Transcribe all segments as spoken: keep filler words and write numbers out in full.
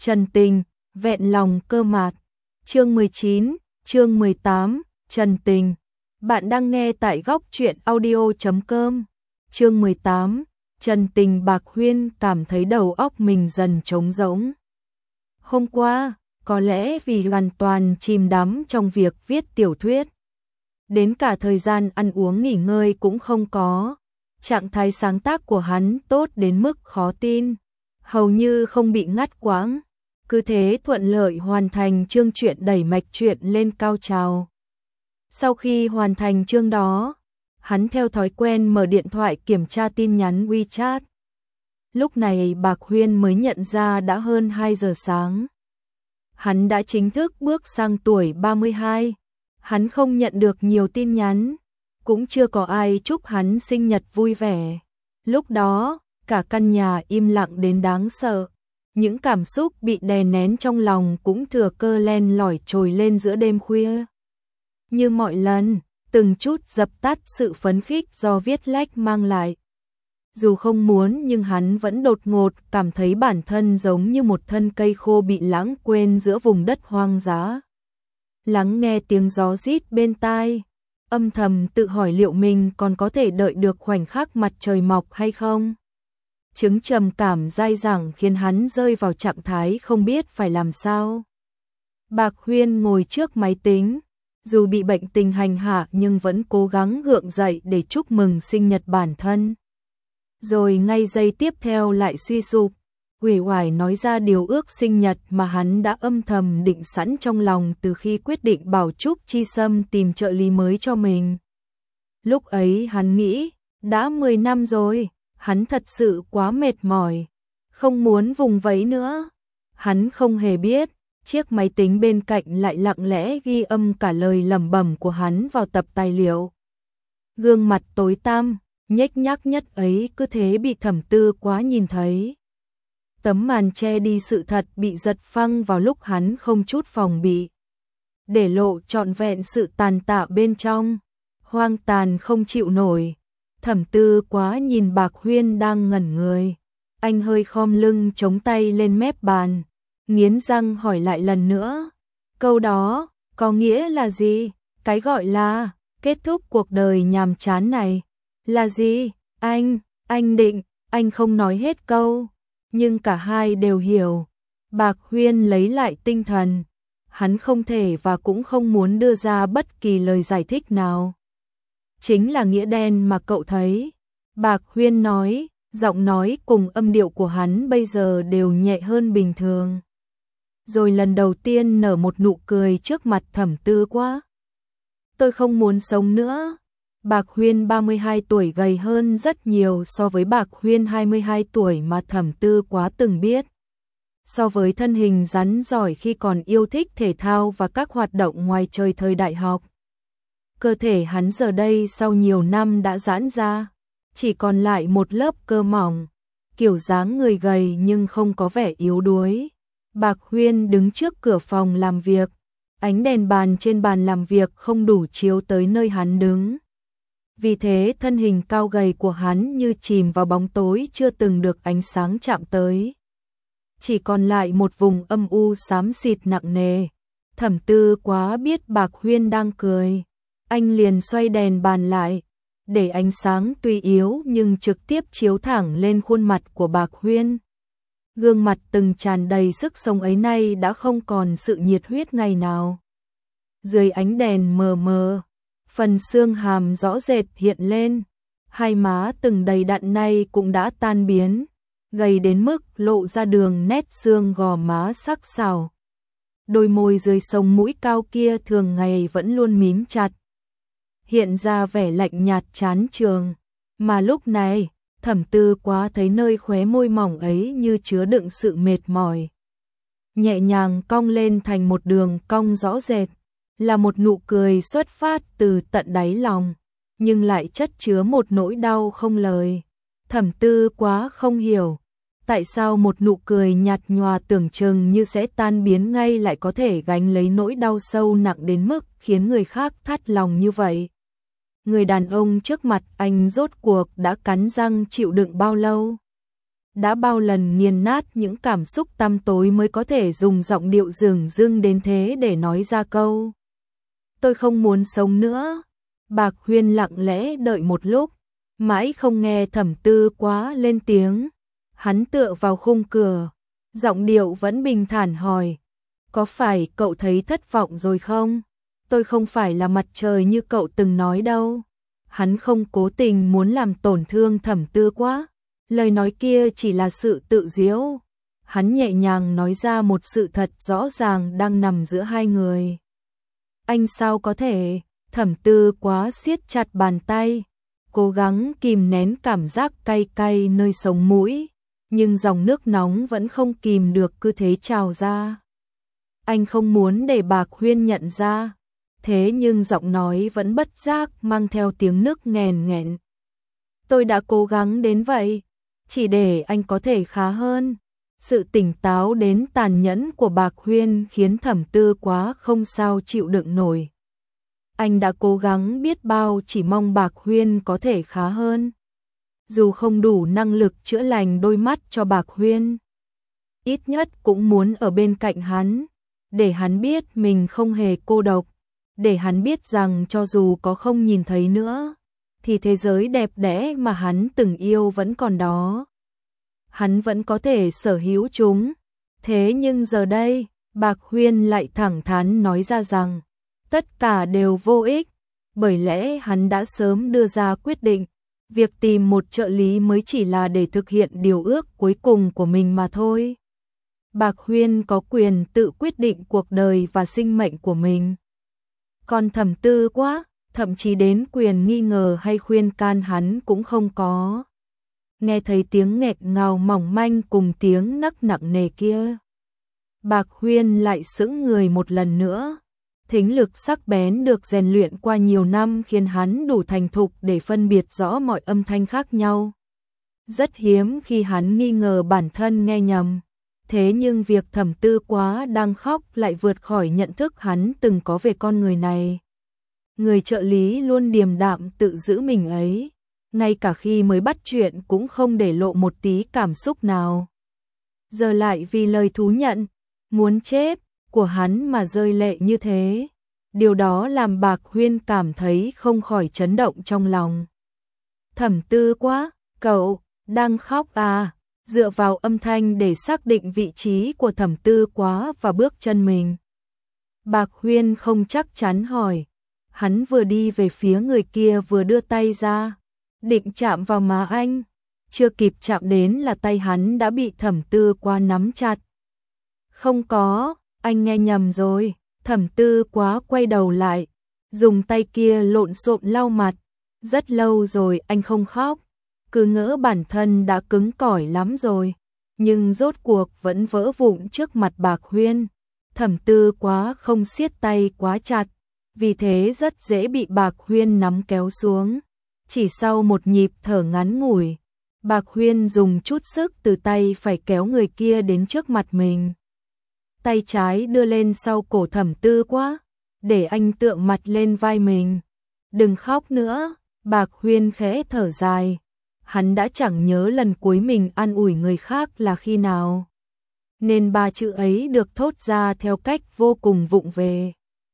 Trần Tình, vẹn lòng cơ mạt. Chương mười chín, chương mười tám, Trần Tình. Bạn đang nghe tại góc truyện audio chấm com. Chương mười tám, Trần Tình. Bạc Huyên cảm thấy đầu óc mình dần trống rỗng. Hôm qua, có lẽ vì hoàn toàn chìm đắm trong việc viết tiểu thuyết, đến cả thời gian ăn uống nghỉ ngơi cũng không có. Trạng thái sáng tác của hắn tốt đến mức khó tin, hầu như không bị ngắt quãng, cứ thế thuận lợi hoàn thành chương truyện, đẩy mạch truyện lên cao trào. Sau khi hoàn thành chương đó, hắn theo thói quen mở điện thoại kiểm tra tin nhắn WeChat. Lúc này Bạc Huyên mới nhận ra đã hơn hai giờ sáng. Hắn đã chính thức bước sang tuổi ba mươi hai. Hắn không nhận được nhiều tin nhắn, cũng chưa có ai chúc hắn sinh nhật vui vẻ. Lúc đó, cả căn nhà im lặng đến đáng sợ. Những cảm xúc bị đè nén trong lòng cũng thừa cơ len lỏi trồi lên giữa đêm khuya. Như mọi lần, từng chút dập tắt sự phấn khích do viết lách mang lại. Dù không muốn nhưng hắn vẫn đột ngột cảm thấy bản thân giống như một thân cây khô bị lãng quên giữa vùng đất hoang dã. Lắng nghe tiếng gió rít bên tai, âm thầm tự hỏi liệu mình còn có thể đợi được khoảnh khắc mặt trời mọc hay không. Chứng trầm cảm dai dẳng khiến hắn rơi vào trạng thái không biết phải làm sao. Bạc Huyên ngồi trước máy tính, dù bị bệnh tình hành hạ nhưng vẫn cố gắng gượng dậy để chúc mừng sinh nhật bản thân. Rồi ngay giây tiếp theo lại suy sụp, uể oải nói ra điều ước sinh nhật mà hắn đã âm thầm định sẵn trong lòng từ khi quyết định bảo Trúc Chi Sâm tìm trợ lý mới cho mình. Lúc ấy hắn nghĩ, đã mười năm rồi, hắn thật sự quá mệt mỏi, không muốn vùng vẫy nữa. Hắn không hề biết, chiếc máy tính bên cạnh lại lặng lẽ ghi âm cả lời lẩm bẩm của hắn vào tập tài liệu. Gương mặt tối tăm, nhếch nhác nhất ấy cứ thế bị Thẩm Tư Quá nhìn thấy. Tấm màn che đi sự thật bị giật phăng vào lúc hắn không chút phòng bị, để lộ trọn vẹn sự tàn tạ bên trong, hoang tàn không chịu nổi. Thẩm Tư Quá nhìn Bạc Huyên đang ngẩn người, anh hơi khom lưng chống tay lên mép bàn, nghiến răng hỏi lại lần nữa, câu đó có nghĩa là gì? Cái gọi là kết thúc cuộc đời nhàm chán này là gì? Anh, anh định, anh không nói hết câu, nhưng cả hai đều hiểu. Bạc Huyên lấy lại tinh thần, hắn không thể và cũng không muốn đưa ra bất kỳ lời giải thích nào. Chính là nghĩa đen mà cậu thấy, Bạc Huyên nói, giọng nói cùng âm điệu của hắn bây giờ đều nhẹ hơn bình thường. Rồi lần đầu tiên nở một nụ cười trước mặt Thẩm Tư Quá. Tôi không muốn sống nữa. Bạc Huyên ba mươi hai tuổi gầy hơn rất nhiều so với Bạc Huyên hai mươi hai tuổi mà Thẩm Tư Quá từng biết. So với thân hình rắn giỏi khi còn yêu thích thể thao và các hoạt động ngoài trời thời đại học, cơ thể hắn giờ đây sau nhiều năm đã giãn ra, chỉ còn lại một lớp cơ mỏng, kiểu dáng người gầy nhưng không có vẻ yếu đuối. Bạc Huyên đứng trước cửa phòng làm việc, ánh đèn bàn trên bàn làm việc không đủ chiếu tới nơi hắn đứng. Vì thế thân hình cao gầy của hắn như chìm vào bóng tối chưa từng được ánh sáng chạm tới. Chỉ còn lại một vùng âm u xám xịt nặng nề. Thẩm Tư Quá biết Bạc Huyên đang cười, anh liền xoay đèn bàn lại, để ánh sáng tuy yếu nhưng trực tiếp chiếu thẳng lên khuôn mặt của Bạc Huyên. Gương mặt từng tràn đầy sức sống ấy nay đã không còn sự nhiệt huyết ngày nào. Dưới ánh đèn mờ mờ, phần xương hàm rõ rệt hiện lên, hai má từng đầy đặn nay cũng đã tan biến, gầy đến mức lộ ra đường nét xương gò má sắc sảo. Đôi môi dưới sống mũi cao kia thường ngày vẫn luôn mím chặt, hiện ra vẻ lạnh nhạt chán chường, mà lúc này, Thẩm Tư Quá thấy nơi khóe môi mỏng ấy như chứa đựng sự mệt mỏi. Nhẹ nhàng cong lên thành một đường cong rõ rệt, là một nụ cười xuất phát từ tận đáy lòng, nhưng lại chất chứa một nỗi đau không lời. Thẩm Tư Quá không hiểu, tại sao một nụ cười nhạt nhòa tưởng chừng như sẽ tan biến ngay lại có thể gánh lấy nỗi đau sâu nặng đến mức khiến người khác thắt lòng như vậy. Người đàn ông trước mặt anh rốt cuộc đã cắn răng chịu đựng bao lâu? đã bao lần nghiền nát những cảm xúc tăm tối mới có thể dùng giọng điệu dửng dưng đến thế để nói ra câu tôi không muốn sống nữa. Bạc Huyên lặng lẽ đợi một lúc, mãi không nghe Thẩm Tư Quá lên tiếng. Hắn tựa vào khung cửa, giọng điệu vẫn bình thản hỏi, có phải cậu thấy thất vọng rồi không? Tôi không phải là mặt trời như cậu từng nói đâu. Hắn không cố tình muốn làm tổn thương Thẩm Tư Quá, lời nói kia chỉ là sự tự giễu. Hắn nhẹ nhàng nói ra một sự thật rõ ràng đang nằm giữa hai người. Anh sao có thể? Thẩm Tư Quá siết chặt bàn tay, cố gắng kìm nén cảm giác cay cay nơi sống mũi, nhưng dòng nước nóng vẫn không kìm được cứ thế trào ra. Anh không muốn để Bạc Huyên nhận ra, thế nhưng giọng nói vẫn bất giác mang theo tiếng nức nghẹn nghẹn. Tôi đã cố gắng đến vậy, chỉ để anh có thể khá hơn. Sự tỉnh táo đến tàn nhẫn của Bạc Huyên khiến Thẩm Tư Quá không sao chịu đựng nổi. Anh đã cố gắng biết bao chỉ mong Bạc Huyên có thể khá hơn. Dù không đủ năng lực chữa lành đôi mắt cho Bạc Huyên, ít nhất cũng muốn ở bên cạnh hắn, để hắn biết mình không hề cô độc, để hắn biết rằng cho dù có không nhìn thấy nữa, thì thế giới đẹp đẽ mà hắn từng yêu vẫn còn đó. Hắn vẫn có thể sở hữu chúng. Thế nhưng giờ đây, Bạc Huyên lại thẳng thắn nói ra rằng tất cả đều vô ích, bởi lẽ hắn đã sớm đưa ra quyết định, việc tìm một trợ lý mới chỉ là để thực hiện điều ước cuối cùng của mình mà thôi. Bạc Huyên có quyền tự quyết định cuộc đời và sinh mệnh của mình. Còn Thẩm Tư Quá, thậm chí đến quyền nghi ngờ hay khuyên can hắn cũng không có. Nghe thấy tiếng nghẹt ngào mỏng manh cùng tiếng nấc nặng nề kia, Bạc Huyên lại sững người một lần nữa. Thính lực sắc bén được rèn luyện qua nhiều năm khiến hắn đủ thành thục để phân biệt rõ mọi âm thanh khác nhau. Rất hiếm khi hắn nghi ngờ bản thân nghe nhầm. Thế nhưng việc Thẩm Tư Quá đang khóc lại vượt khỏi nhận thức hắn từng có về con người này. Người trợ lý luôn điềm đạm tự giữ mình ấy, ngay cả khi mới bắt chuyện cũng không để lộ một tí cảm xúc nào. Giờ lại vì lời thú nhận, muốn chết của hắn mà rơi lệ như thế. Điều đó làm Bạc Huyên cảm thấy không khỏi chấn động trong lòng. Thẩm Tư Quá, cậu đang khóc à? Dựa vào âm thanh để xác định vị trí của Thẩm Tư Quá và bước chân mình, Bạc Huyên không chắc chắn hỏi. Hắn vừa đi về phía người kia vừa đưa tay ra, định chạm vào má anh. Chưa kịp chạm đến là tay hắn đã bị Thẩm Tư Quá nắm chặt. Không có, anh nghe nhầm rồi. Thẩm Tư Quá quay đầu lại, dùng tay kia lộn xộn lau mặt. Rất lâu rồi anh không khóc, cứ ngỡ bản thân đã cứng cỏi lắm rồi, nhưng rốt cuộc vẫn vỡ vụn trước mặt Bạc Huyên. Thẩm Tư Quá không siết tay quá chặt, vì thế rất dễ bị Bạc Huyên nắm kéo xuống. Chỉ sau một nhịp thở ngắn ngủi, Bạc Huyên dùng chút sức từ tay phải kéo người kia đến trước mặt mình. Tay trái đưa lên sau cổ Thẩm Tư Quá, để anh tựa mặt lên vai mình. Đừng khóc nữa, Bạc Huyên khẽ thở dài. Hắn đã chẳng nhớ lần cuối mình an ủi người khác là khi nào, nên ba chữ ấy được thốt ra theo cách vô cùng vụng về.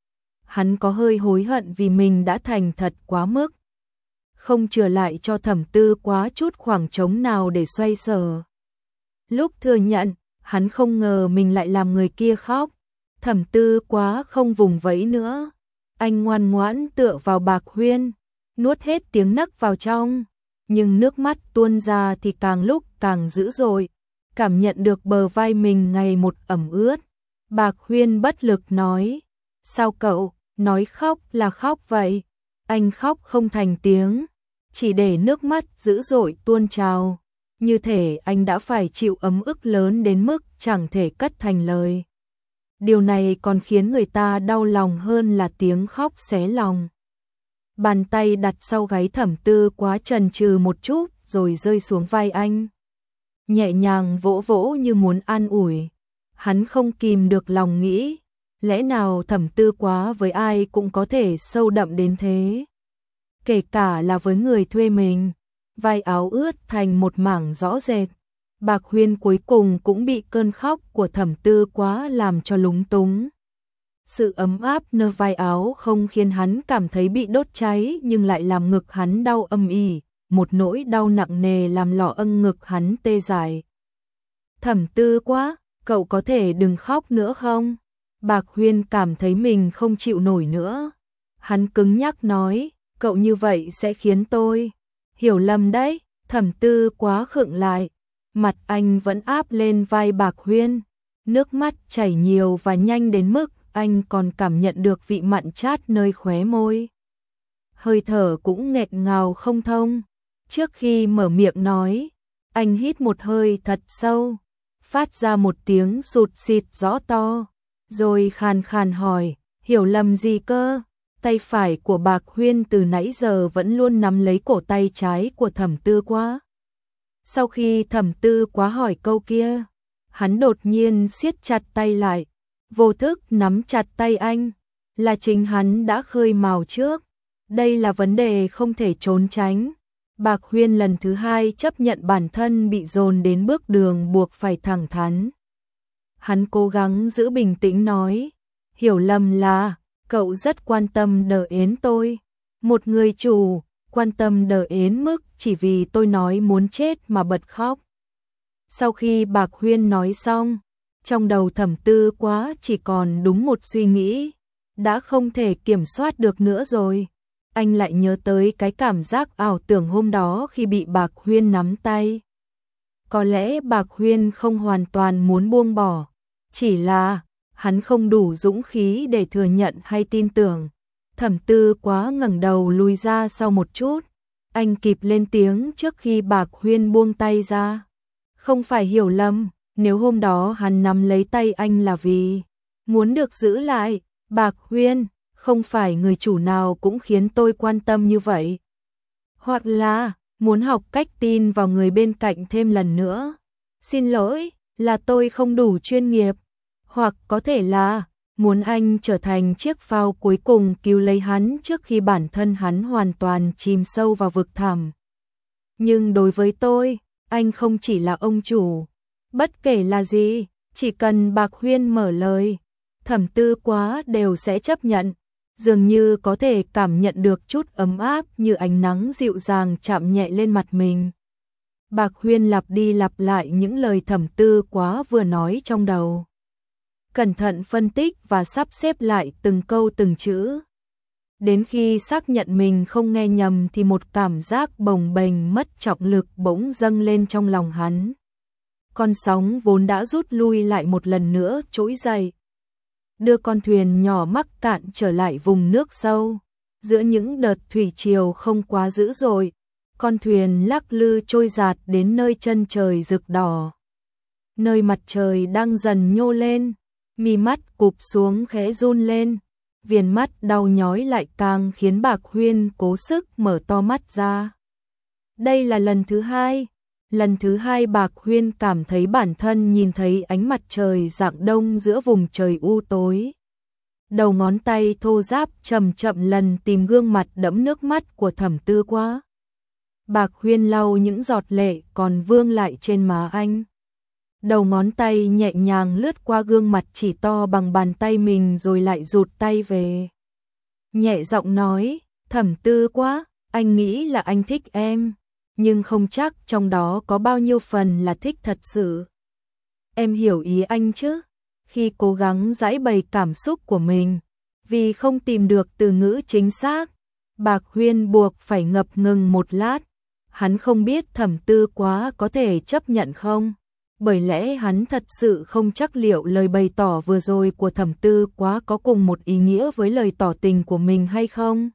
Hắn có hơi hối hận vì mình đã thành thật quá mức, không chừa lại cho Thẩm Tư Quá chút khoảng trống nào để xoay sở. Lúc thừa nhận, hắn không ngờ mình lại làm người kia khóc. Thẩm Tư Quá không vùng vẫy nữa, anh ngoan ngoãn tựa vào Bạc Huyên, nuốt hết tiếng nấc vào trong, nhưng nước mắt tuôn ra thì càng lúc càng dữ dội, cảm nhận được bờ vai mình ngày một ẩm ướt. Bạc Huyên bất lực nói, sao cậu nói khóc là khóc vậy? Anh khóc không thành tiếng, chỉ để nước mắt dữ dội tuôn trào, như thể anh đã phải chịu ấm ức lớn đến mức chẳng thể cất thành lời. Điều này còn khiến người ta đau lòng hơn là tiếng khóc xé lòng. Bàn tay đặt sau gáy Thẩm Tư Quá chần chừ một chút rồi rơi xuống vai anh, nhẹ nhàng vỗ vỗ như muốn an ủi. Hắn không kìm được lòng nghĩ, lẽ nào Thẩm Tư Quá với ai cũng có thể sâu đậm đến thế, kể cả là với người thuê mình. Vai áo ướt thành một mảng rõ rệt, Bạc Huyên cuối cùng cũng bị cơn khóc của Thẩm Tư Quá làm cho lúng túng. Sự ấm áp nơi vai áo không khiến hắn cảm thấy bị đốt cháy nhưng lại làm ngực hắn đau âm ỉ, một nỗi đau nặng nề làm lọ âng ngực hắn tê dại. Thẩm Tư Quá, cậu có thể đừng khóc nữa không? Bạc Huyên cảm thấy mình không chịu nổi nữa. Hắn cứng nhắc nói, cậu như vậy sẽ khiến tôi hiểu lầm đấy. Thẩm Tư Quá khựng lại, mặt anh vẫn áp lên vai Bạc Huyên, nước mắt chảy nhiều và nhanh đến mức anh còn cảm nhận được vị mặn chát nơi khóe môi. Hơi thở cũng nghẹt ngào không thông. Trước khi mở miệng nói, anh hít một hơi thật sâu, phát ra một tiếng sụt xịt rõ to, rồi khàn khàn hỏi, hiểu lầm gì cơ? Tay phải của Bạc Huyên từ nãy giờ vẫn luôn nắm lấy cổ tay trái của Thẩm Tư Quá. Sau khi Thẩm Tư Quá hỏi câu kia, hắn đột nhiên siết chặt tay lại, vô thức nắm chặt tay anh, là chính hắn đã khơi mào trước. Đây là vấn đề không thể trốn tránh. Bạc Huyên lần thứ hai chấp nhận bản thân bị dồn đến bước đường buộc phải thẳng thắn. Hắn cố gắng giữ bình tĩnh nói, hiểu lầm là, cậu rất quan tâm đờ ến tôi. Một người chủ, quan tâm đờ ến mức chỉ vì tôi nói muốn chết mà bật khóc. Sau khi Bạc Huyên nói xong, trong đầu Thẩm Tư Quá chỉ còn đúng một suy nghĩ, đã không thể kiểm soát được nữa rồi. Anh lại nhớ tới cái cảm giác ảo tưởng hôm đó khi bị Bạc Huyên nắm tay. Có lẽ Bạc Huyên không hoàn toàn muốn buông bỏ, chỉ là hắn không đủ dũng khí để thừa nhận hay tin tưởng. Thẩm Tư Quá ngẩng đầu lùi ra sau một chút, anh kịp lên tiếng trước khi Bạc Huyên buông tay ra. Không phải hiểu lầm, nếu hôm đó hắn nắm lấy tay anh là vì muốn được giữ lại, Bạc Huyên, không phải người chủ nào cũng khiến tôi quan tâm như vậy. Hoặc là muốn học cách tin vào người bên cạnh thêm lần nữa. Xin lỗi, là tôi không đủ chuyên nghiệp. Hoặc có thể là muốn anh trở thành chiếc phao cuối cùng cứu lấy hắn trước khi bản thân hắn hoàn toàn chìm sâu vào vực thẳm. Nhưng đối với tôi, anh không chỉ là ông chủ. Bất kể là gì, chỉ cần Bạc Huyên mở lời, Thẩm Tư Quá đều sẽ chấp nhận. Dường như có thể cảm nhận được chút ấm áp như ánh nắng dịu dàng chạm nhẹ lên mặt mình. Bạc Huyên lặp đi lặp lại những lời Thẩm Tư Quá vừa nói trong đầu, cẩn thận phân tích và sắp xếp lại từng câu từng chữ. Đến khi xác nhận mình không nghe nhầm thì một cảm giác bồng bềnh mất trọng lực bỗng dâng lên trong lòng hắn. Con sóng vốn đã rút lui lại một lần nữa trỗi dậy, đưa con thuyền nhỏ mắc cạn trở lại vùng nước sâu. Giữa những đợt thủy triều không quá dữ dội, con thuyền lắc lư trôi dạt đến nơi chân trời rực đỏ. Nơi mặt trời đang dần nhô lên, mi mắt cụp xuống khẽ run lên, viền mắt đau nhói lại càng khiến Bạc Huyên cố sức mở to mắt ra. Đây là lần thứ hai, lần thứ hai Bạc Huyên cảm thấy bản thân nhìn thấy ánh mặt trời rạng đông giữa vùng trời u tối. Đầu ngón tay thô ráp chậm chậm lần tìm gương mặt đẫm nước mắt của Thẩm Tư Quá. Bạc Huyên lau những giọt lệ còn vương lại trên má anh. Đầu ngón tay nhẹ nhàng lướt qua gương mặt chỉ to bằng bàn tay mình rồi lại rụt tay về. Nhẹ giọng nói, Thẩm Tư Quá, anh nghĩ là anh thích em, nhưng không chắc trong đó có bao nhiêu phần là thích thật sự. Em hiểu ý anh chứ? Khi cố gắng giải bày cảm xúc của mình, vì không tìm được từ ngữ chính xác, Bạc Huyên buộc phải ngập ngừng một lát. Hắn không biết Thẩm Tư Quá có thể chấp nhận không, bởi lẽ hắn thật sự không chắc liệu lời bày tỏ vừa rồi của Thẩm Tư Quá có cùng một ý nghĩa với lời tỏ tình của mình hay không.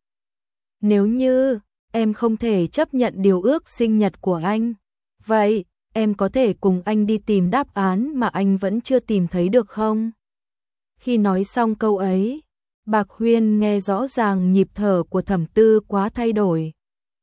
Nếu như em không thể chấp nhận điều ước sinh nhật của anh, vậy em có thể cùng anh đi tìm đáp án mà anh vẫn chưa tìm thấy được không? Khi nói xong câu ấy, Bạc Huyên nghe rõ ràng nhịp thở của Thẩm Tư Quá thay đổi.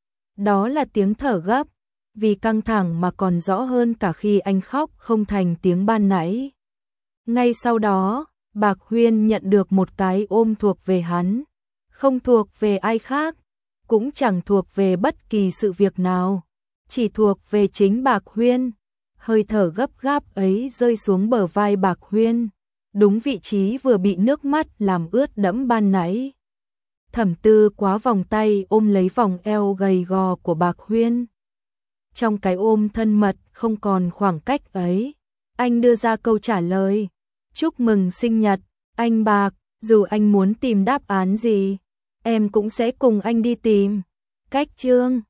Đó là tiếng thở gấp, vì căng thẳng mà còn rõ hơn cả khi anh khóc không thành tiếng ban nãy. Ngay sau đó, Bạc Huyên nhận được một cái ôm thuộc về hắn, không thuộc về ai khác, cũng chẳng thuộc về bất kỳ sự việc nào, chỉ thuộc về chính Bạc Huyên. hơi thở gấp gáp ấy rơi xuống bờ vai Bạc Huyên, đúng vị trí vừa bị nước mắt làm ướt đẫm ban nãy. Thẩm Tư quá vòng tay ôm lấy vòng eo gầy gò của Bạc Huyên. Trong cái ôm thân mật không còn khoảng cách ấy, anh đưa ra câu trả lời. Chúc mừng sinh nhật, anh Bạc, dù anh muốn tìm đáp án gì, em cũng sẽ cùng anh đi tìm. Cách chương